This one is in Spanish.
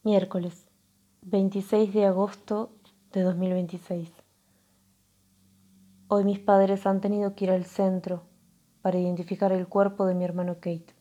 Miércoles 26 de agosto de 2026. Hoy mis padres han tenido que ir al centro para identificar el cuerpo de mi hermano Kate.